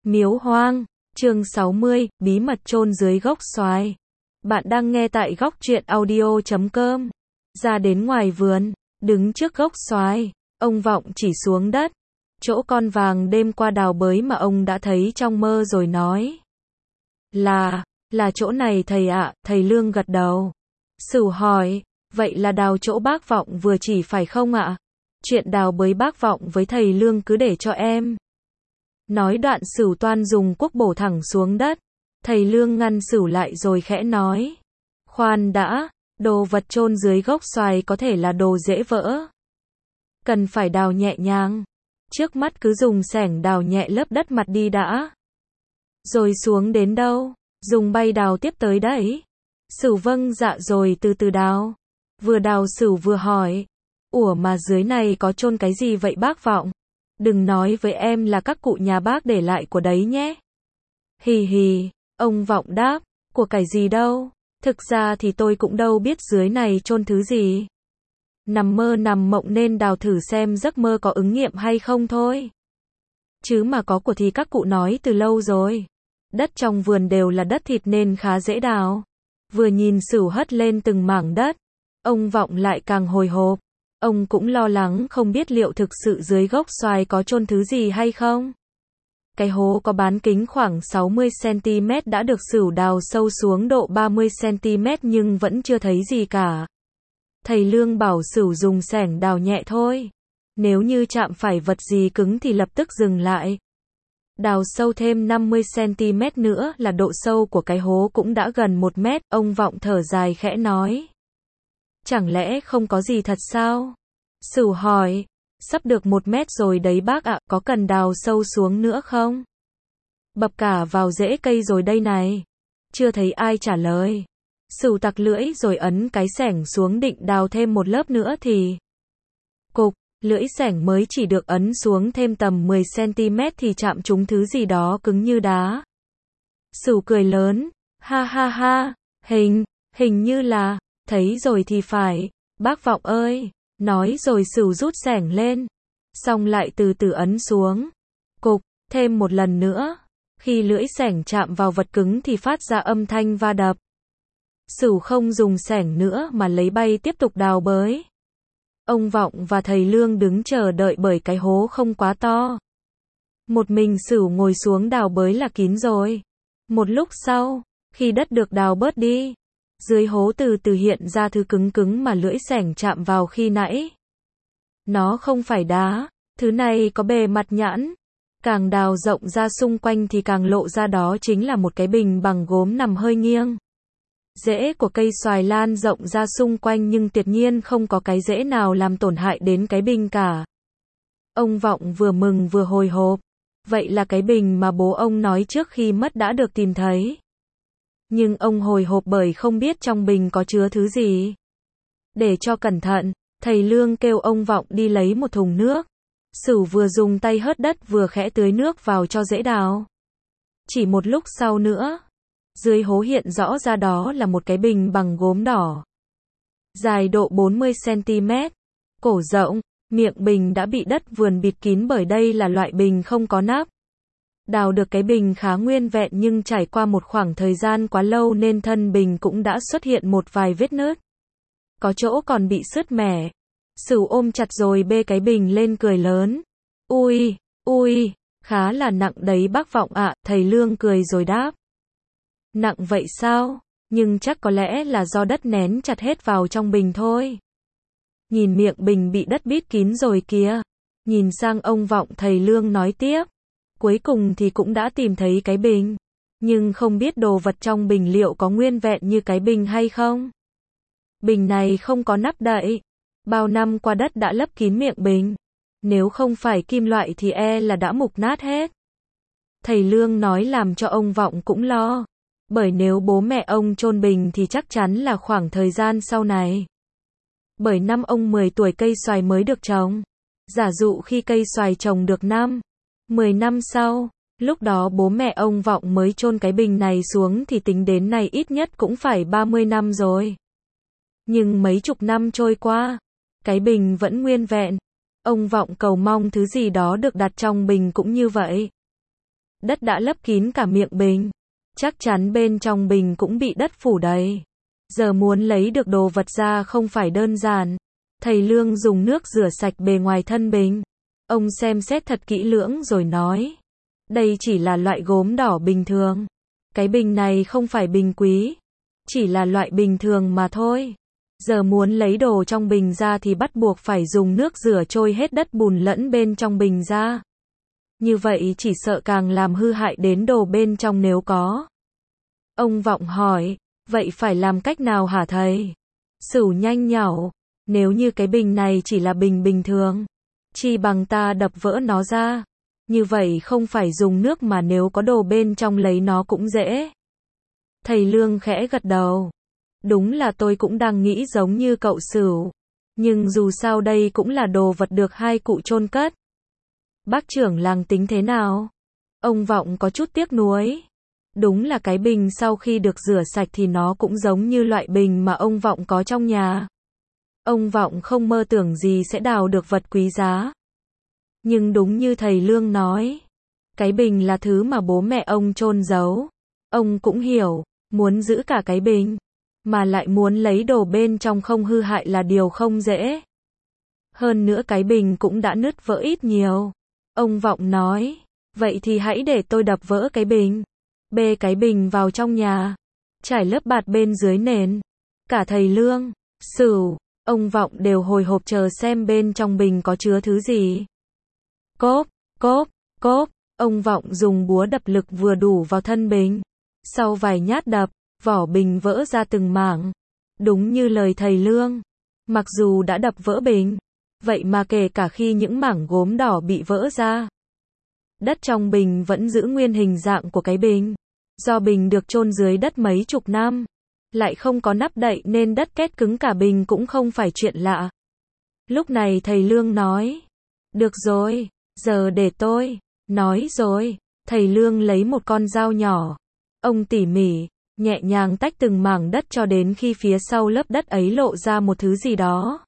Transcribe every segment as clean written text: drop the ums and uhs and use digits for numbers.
Miếu hoang, chương 60, bí mật chôn dưới gốc xoài. Bạn đang nghe tại góc truyện audio.com. Ra đến ngoài vườn, đứng trước gốc xoài, ông Vọng chỉ xuống đất. Chỗ con vàng đêm qua đào bới mà ông đã thấy trong mơ rồi nói. Là chỗ này thầy ạ, thầy Lương gật đầu. Sửu hỏi, vậy là đào chỗ bác Vọng vừa chỉ phải không ạ? Chuyện đào bới bác Vọng với thầy Lương cứ để cho em. Nói đoạn Sửu toan dùng cuốc bổ thẳng xuống đất. Thầy Lương ngăn Sửu lại rồi khẽ nói. Khoan đã, đồ vật chôn dưới gốc xoài có thể là đồ dễ vỡ. Cần phải đào nhẹ nhàng. Trước mắt cứ dùng xẻng đào nhẹ lớp đất mặt đi đã. Rồi xuống đến đâu? Dùng bay đào tiếp tới đấy. Sửu vâng dạ rồi từ từ đào. Vừa đào Sửu vừa hỏi. Ủa mà dưới này có chôn cái gì vậy bác Vọng? Đừng nói với em là các cụ nhà bác để lại của đấy nhé. Hì hì, ông Vọng đáp, của cải gì đâu, thực ra thì tôi cũng đâu biết dưới này chôn thứ gì. Nằm mơ nằm mộng nên đào thử xem giấc mơ có ứng nghiệm hay không thôi. Chứ mà có của thì các cụ nói từ lâu rồi. Đất trong vườn đều là đất thịt nên khá dễ đào. Vừa nhìn Sửu hất lên từng mảng đất, ông Vọng lại càng hồi hộp. Ông cũng lo lắng không biết liệu thực sự dưới gốc xoài có chôn thứ gì hay không. Cái hố có bán kính khoảng 60cm đã được Sửu đào sâu xuống độ 30cm nhưng vẫn chưa thấy gì cả. Thầy Lương bảo Sửu dùng xẻng đào nhẹ thôi. Nếu như chạm phải vật gì cứng thì lập tức dừng lại. Đào sâu thêm 50cm nữa là độ sâu của cái hố cũng đã gần 1 mét, ông Vọng thở dài khẽ nói. Chẳng lẽ không có gì thật sao? Sửu hỏi, sắp được 1 mét rồi đấy bác ạ, có cần đào sâu xuống nữa không? Bập cả vào rễ cây rồi đây này. Chưa thấy ai trả lời. Sửu tặc lưỡi rồi ấn cái xẻng xuống định đào thêm một lớp nữa thì cục, lưỡi xẻng mới chỉ được ấn xuống thêm tầm 10cm thì chạm trúng thứ gì đó cứng như đá. Sửu cười lớn, ha ha ha, hình như là, thấy rồi thì phải, bác Vọng ơi, nói rồi Sửu rút xẻng lên, xong lại từ từ ấn xuống, cục, thêm một lần nữa, khi lưỡi xẻng chạm vào vật cứng thì phát ra âm thanh va đập. Sửu không dùng xẻng nữa mà lấy bay tiếp tục đào bới. Ông Vọng và thầy Lương đứng chờ đợi bởi cái hố không quá to. Một mình Sửu ngồi xuống đào bới là kín rồi. Một lúc sau, khi đất được đào bớt đi, dưới hố từ từ hiện ra thứ cứng cứng mà lưỡi xẻng chạm vào khi nãy. Nó không phải đá, thứ này có bề mặt nhẵn. Càng đào rộng ra xung quanh thì càng lộ ra đó chính là một cái bình bằng gốm nằm hơi nghiêng. Rễ của cây xoài lan rộng ra xung quanh nhưng tuyệt nhiên không có cái rễ nào làm tổn hại đến cái bình cả. Ông Vọng vừa mừng vừa hồi hộp. Vậy là cái bình mà bố ông nói trước khi mất đã được tìm thấy. Nhưng ông hồi hộp bởi không biết trong bình có chứa thứ gì. Để cho cẩn thận, thầy Lương kêu ông Vọng đi lấy một thùng nước. Sửu vừa dùng tay hớt đất vừa khẽ tưới nước vào cho dễ đào. Chỉ một lúc sau nữa, dưới hố hiện rõ ra đó là một cái bình bằng gốm đỏ. Dài độ 40cm, cổ rộng, miệng bình đã bị đất vườn bịt kín bởi đây là loại bình không có nắp. Đào được cái bình khá nguyên vẹn nhưng trải qua một khoảng thời gian quá lâu nên thân bình cũng đã xuất hiện một vài vết nứt. Có chỗ còn bị sứt mẻ. Sửu ôm chặt rồi bê cái bình lên cười lớn. Ui, khá là nặng đấy bác Vọng ạ, thầy Lương cười rồi đáp. Nặng vậy sao? Nhưng chắc có lẽ là do đất nén chặt hết vào trong bình thôi. Nhìn miệng bình bị đất bít kín rồi kìa. Nhìn sang ông Vọng thầy Lương nói tiếp. Cuối cùng thì cũng đã tìm thấy cái bình. Nhưng không biết đồ vật trong bình liệu có nguyên vẹn như cái bình hay không? Bình này không có nắp đậy. Bao năm qua đất đã lấp kín miệng bình. Nếu không phải kim loại thì là đã mục nát hết. Thầy Lương nói làm cho ông Vọng cũng lo. Bởi nếu bố mẹ ông chôn bình thì chắc chắn là khoảng thời gian sau này. Bởi năm ông 10 tuổi cây xoài mới được trồng. Giả dụ khi cây xoài trồng được 10 năm sau, lúc đó bố mẹ ông Vọng mới chôn cái bình này xuống thì tính đến nay ít nhất cũng phải 30 năm rồi. Nhưng mấy chục năm trôi qua, cái bình vẫn nguyên vẹn. Ông Vọng cầu mong thứ gì đó được đặt trong bình cũng như vậy. Đất đã lấp kín cả miệng bình. Chắc chắn bên trong bình cũng bị đất phủ đầy. Giờ muốn lấy được đồ vật ra không phải đơn giản. Thầy Lương dùng nước rửa sạch bề ngoài thân bình. Ông xem xét thật kỹ lưỡng rồi nói. Đây chỉ là loại gốm đỏ bình thường. Cái bình này không phải bình quý. Chỉ là loại bình thường mà thôi. Giờ muốn lấy đồ trong bình ra thì bắt buộc phải dùng nước rửa trôi hết đất bùn lẫn bên trong bình ra. Như vậy chỉ sợ càng làm hư hại đến đồ bên trong nếu có. Ông Vọng hỏi, vậy phải làm cách nào hả thầy? Sửu nhanh nhảu, nếu như cái bình này chỉ là bình bình thường, chi bằng ta đập vỡ nó ra. Như vậy không phải dùng nước mà nếu có đồ bên trong lấy nó cũng dễ. Thầy Lương khẽ gật đầu. Đúng là tôi cũng đang nghĩ giống như cậu Sửu. Nhưng dù sao đây cũng là đồ vật được hai cụ chôn cất. Bác trưởng làng tính thế nào? Ông Vọng có chút tiếc nuối. Đúng là cái bình sau khi được rửa sạch thì nó cũng giống như loại bình mà ông Vọng có trong nhà. Ông Vọng không mơ tưởng gì sẽ đào được vật quý giá. Nhưng đúng như thầy Lương nói, cái bình là thứ mà bố mẹ ông chôn giấu. Ông cũng hiểu, muốn giữ cả cái bình, mà lại muốn lấy đồ bên trong không hư hại là điều không dễ. Hơn nữa cái bình cũng đã nứt vỡ ít nhiều. Ông Vọng nói, vậy thì hãy để tôi đập vỡ cái bình. Bê cái bình vào trong nhà, trải lớp bạt bên dưới nền. Cả thầy Lương, Sửu, ông Vọng đều hồi hộp chờ xem bên trong bình có chứa thứ gì. Cốp, cốp, cốp, ông Vọng dùng búa đập lực vừa đủ vào thân bình. Sau vài nhát đập, vỏ bình vỡ ra từng mảng. Đúng như lời thầy Lương, mặc dù đã đập vỡ bình, vậy mà kể cả khi những mảng gốm đỏ bị vỡ ra, đất trong bình vẫn giữ nguyên hình dạng của cái bình. Do bình được chôn dưới đất mấy chục năm, lại không có nắp đậy nên đất kết cứng cả bình cũng không phải chuyện lạ. Lúc này thầy Lương nói, được rồi, giờ để tôi. Nói rồi, thầy Lương lấy một con dao nhỏ. Ông tỉ mỉ, nhẹ nhàng tách từng mảng đất cho đến khi phía sau lớp đất ấy lộ ra một thứ gì đó.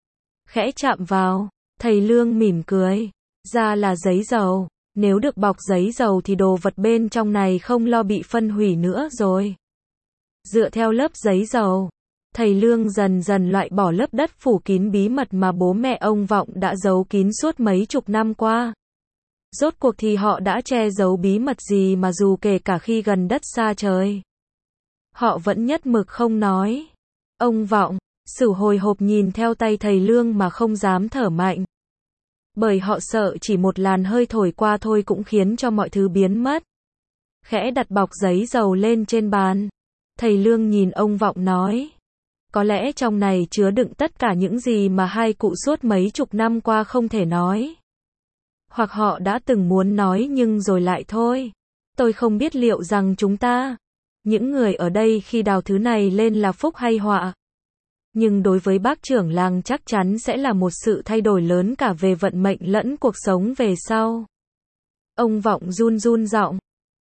Khẽ chạm vào, thầy Lương mỉm cười. Ra là giấy dầu. Nếu được bọc giấy dầu thì đồ vật bên trong này không lo bị phân hủy nữa rồi. Dựa theo lớp giấy dầu, thầy Lương dần dần loại bỏ lớp đất phủ kín bí mật mà bố mẹ ông Vọng đã giấu kín suốt mấy chục năm qua. Rốt cuộc thì họ đã che giấu bí mật gì mà dù kể cả khi gần đất xa trời, họ vẫn nhất mực không nói. Ông Vọng, Sửu hồi hộp nhìn theo tay thầy Lương mà không dám thở mạnh. Bởi họ sợ chỉ một làn hơi thổi qua thôi cũng khiến cho mọi thứ biến mất. Khẽ đặt bọc giấy dầu lên trên bàn. Thầy Lương nhìn ông Vọng nói. Có lẽ trong này chứa đựng tất cả những gì mà hai cụ suốt mấy chục năm qua không thể nói. Hoặc họ đã từng muốn nói nhưng rồi lại thôi. Tôi không biết liệu rằng chúng ta, những người ở đây khi đào thứ này lên là phúc hay họa. Nhưng đối với bác trưởng làng chắc chắn sẽ là một sự thay đổi lớn cả về vận mệnh lẫn cuộc sống về sau. Ông Vọng run run giọng.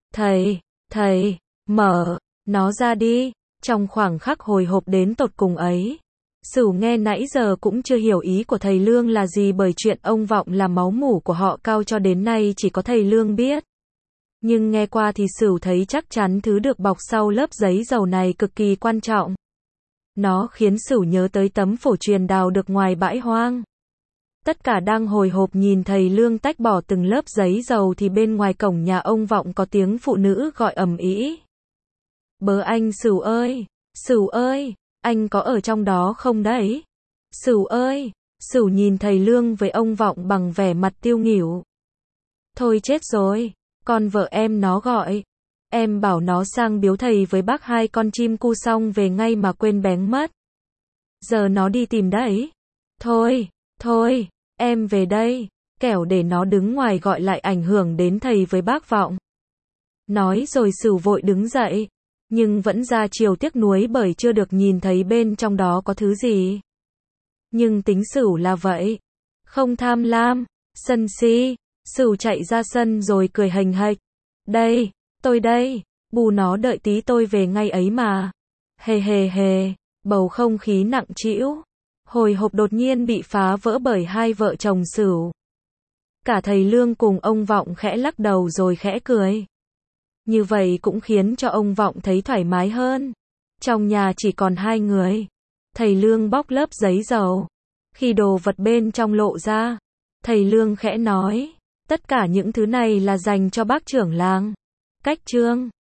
Thầy, mở nó ra đi. Trong khoảng khắc hồi hộp đến tột cùng ấy, Sửu nghe nãy giờ cũng chưa hiểu ý của thầy Lương là gì bởi chuyện ông Vọng là máu mủ của họ Cao cho đến nay chỉ có thầy Lương biết. Nhưng nghe qua thì Sửu thấy chắc chắn thứ được bọc sau lớp giấy dầu này cực kỳ quan trọng. Nó khiến Sửu nhớ tới tấm phổ truyền đào được ngoài bãi hoang. Tất cả đang hồi hộp nhìn thầy Lương tách bỏ từng lớp giấy dầu thì bên ngoài cổng nhà ông Vọng có tiếng phụ nữ gọi ầm ĩ. Bớ anh Sửu ơi, anh có ở trong đó không đấy? Sửu ơi, Sửu nhìn thầy Lương với ông Vọng bằng vẻ mặt tiêu nghỉu. Thôi chết rồi, con vợ em nó gọi. Em bảo nó sang biếu thầy với bác 2 con chim cu xong về ngay mà quên bén mất. Giờ nó đi tìm đấy. Thôi, em về đây, kẻo để nó đứng ngoài gọi lại ảnh hưởng đến thầy với bác Vọng. Nói rồi Sửu vội đứng dậy, nhưng vẫn ra chiều tiếc nuối bởi chưa được nhìn thấy bên trong đó có thứ gì. Nhưng tính Sửu là vậy, không tham lam, sân si. Sửu chạy ra sân rồi cười hềnh hệch. Tôi đây, bù nó đợi tí tôi về ngay ấy mà. Hề, bầu không khí nặng trĩu, hồi hộp đột nhiên bị phá vỡ bởi hai vợ chồng Sửu. Cả thầy Lương cùng ông Vọng khẽ lắc đầu rồi khẽ cười. Như vậy cũng khiến cho ông Vọng thấy thoải mái hơn. Trong nhà chỉ còn hai người. Thầy Lương bóc lớp giấy dầu. Khi đồ vật bên trong lộ ra, thầy Lương khẽ nói, tất cả những thứ này là dành cho bác trưởng làng. Cách chương